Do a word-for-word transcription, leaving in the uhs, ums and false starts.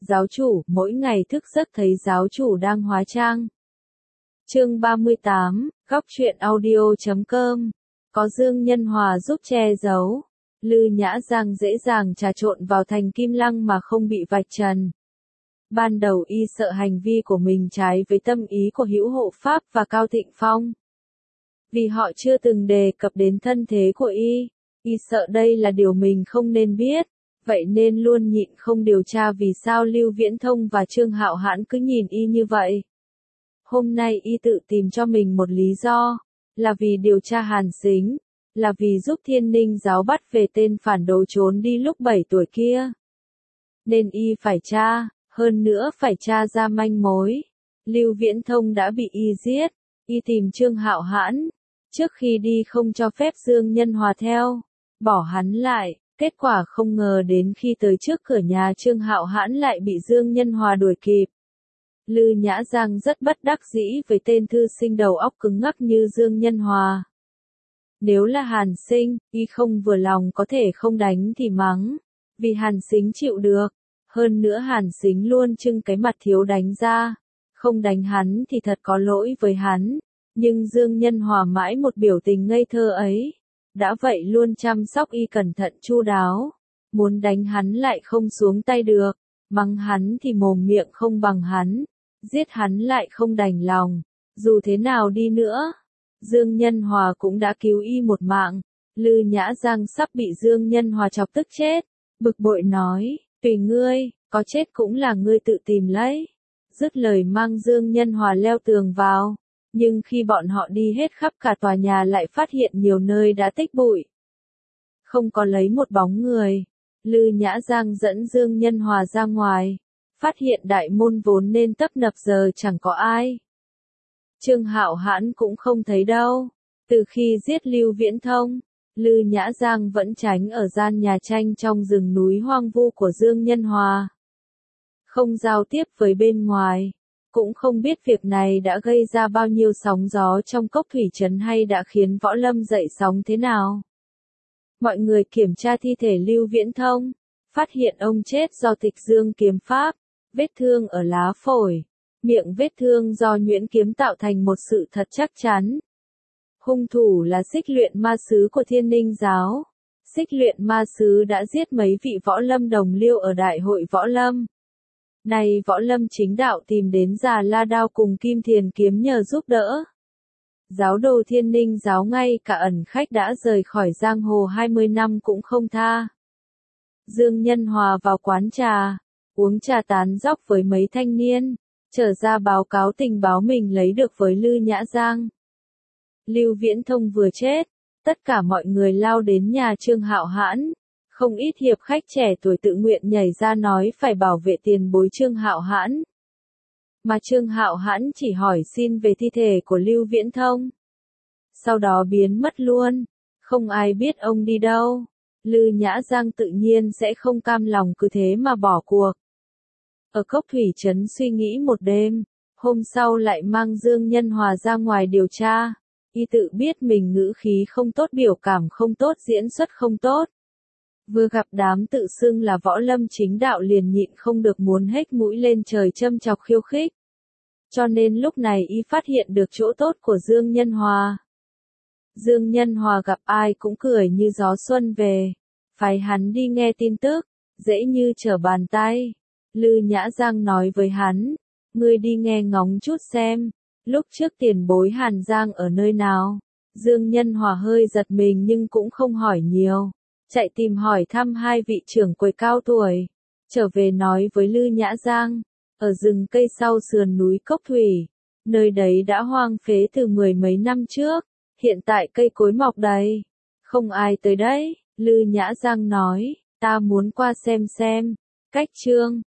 Giáo chủ, mỗi ngày thức giấc thấy giáo chủ đang hóa trang. Chương ba mươi tám, góc truyện audio chấm com. Có Dương Nhân Hòa giúp che giấu, Lư Nhã Giang dễ dàng trà trộn vào thành Kim Lăng mà không bị vạch trần. Ban đầu y sợ hành vi của mình trái với tâm ý của Hữu Hộ Pháp và Cao Thịnh Phong. Vì họ chưa từng đề cập đến thân thế của y, y sợ đây là điều mình không nên biết, vậy nên luôn nhịn không điều tra vì sao Lưu Viễn Thông và Trương Hạo Hãn cứ nhìn y như vậy. Hôm nay y tự tìm cho mình một lý do, là vì điều tra Hàn Sính, là vì giúp Thiên Ninh giáo bắt về tên phản đồ trốn đi lúc bảy tuổi kia. Nên y phải tra, hơn nữa phải tra ra manh mối. Lưu Viễn Thông đã bị y giết, y tìm Trương Hạo Hãn, trước khi đi không cho phép Dương Nhân Hòa theo, bỏ hắn lại, kết quả không ngờ đến khi tới trước cửa nhà Trương Hạo Hãn lại bị Dương Nhân Hòa đuổi kịp. Lư Nhã Giang rất bất đắc dĩ với tên thư sinh đầu óc cứng ngắc như Dương Nhân Hòa. Nếu là Hàn Sinh, y không vừa lòng có thể không đánh thì mắng, vì Hàn Sính chịu được. Hơn nữa Hàn Sính luôn trưng cái mặt thiếu đánh ra, không đánh hắn thì thật có lỗi với hắn. Nhưng Dương Nhân Hòa mãi một biểu tình ngây thơ ấy, đã vậy luôn chăm sóc y cẩn thận chu đáo, muốn đánh hắn lại không xuống tay được, mắng hắn thì mồm miệng không bằng hắn, giết hắn lại không đành lòng. Dù thế nào đi nữa, Dương Nhân Hòa cũng đã cứu y một mạng. Lư Nhã Giang sắp bị Dương Nhân Hòa chọc tức chết, bực bội nói, tùy ngươi, có chết cũng là ngươi tự tìm lấy. Dứt lời mang Dương Nhân Hòa leo tường vào. Nhưng khi bọn họ đi hết khắp cả tòa nhà lại phát hiện nhiều nơi đã tích bụi. Không có lấy một bóng người. Lư Nhã Giang dẫn Dương Nhân Hòa ra ngoài. Phát hiện đại môn vốn nên tấp nập giờ chẳng có ai. Trương Hạo Hãn cũng không thấy đâu. Từ khi giết Lưu Viễn Thông, Lư Nhã Giang vẫn tránh ở gian nhà tranh trong rừng núi hoang vu của Dương Nhân Hòa. Không giao tiếp với bên ngoài. Cũng không biết việc này đã gây ra bao nhiêu sóng gió trong cốc thủy trấn hay đã khiến võ lâm dậy sóng thế nào. Mọi người kiểm tra thi thể Lưu Viễn Thông, phát hiện ông chết do tịch dương kiếm pháp, vết thương ở lá phổi, miệng vết thương do nhuyễn kiếm tạo thành một sự thật chắc chắn. Hung thủ là Xích Luyện Ma Sứ của Thiên Ninh giáo. Xích Luyện Ma Sứ đã giết mấy vị võ lâm đồng liêu ở đại hội võ lâm. Này võ lâm chính đạo tìm đến Già La Đao cùng Kim Thiền Kiếm nhờ giúp đỡ. Giáo đồ Thiên Ninh giáo ngay cả ẩn khách đã rời khỏi giang hồ hai mươi năm cũng không tha. Dương Nhân Hòa vào quán trà, uống trà tán dóc với mấy thanh niên, trở ra báo cáo tình báo mình lấy được với Lư Nhã Giang. Lưu Viễn Thông vừa chết, tất cả mọi người lao đến nhà Trương Hạo Hãn. Không ít hiệp khách trẻ tuổi tự nguyện nhảy ra nói phải bảo vệ tiền bối Trương Hạo Hãn. Mà Trương Hạo Hãn chỉ hỏi xin về thi thể của Lưu Viễn Thông. Sau đó biến mất luôn, không ai biết ông đi đâu. Lư Nhã Giang tự nhiên sẽ không cam lòng cứ thế mà bỏ cuộc. Ở cốc thủy trấn suy nghĩ một đêm, hôm sau lại mang Dương Nhân Hòa ra ngoài điều tra. Y tự biết mình ngữ khí không tốt, biểu cảm không tốt, diễn xuất không tốt. Vừa gặp đám tự xưng là võ lâm chính đạo liền nhịn không được muốn hếch mũi lên trời châm chọc khiêu khích. Cho nên lúc này y phát hiện được chỗ tốt của Dương Nhân Hòa. Dương Nhân Hòa gặp ai cũng cười như gió xuân về. Phái hắn đi nghe tin tức, dễ như trở bàn tay. Lư Nhã Giang nói với hắn, ngươi đi nghe ngóng chút xem, lúc trước tiền bối Hàn Giang ở nơi nào. Dương Nhân Hòa hơi giật mình nhưng cũng không hỏi nhiều. Chạy tìm hỏi thăm hai vị trưởng quầy cao tuổi, trở về nói với Lư Nhã Giang, ở rừng cây sau sườn núi Cốc Thủy, nơi đấy đã hoang phế từ mười mấy năm trước, hiện tại cây cối mọc đầy, không ai tới đấy. Lư Nhã Giang nói, ta muốn qua xem xem. Cách chương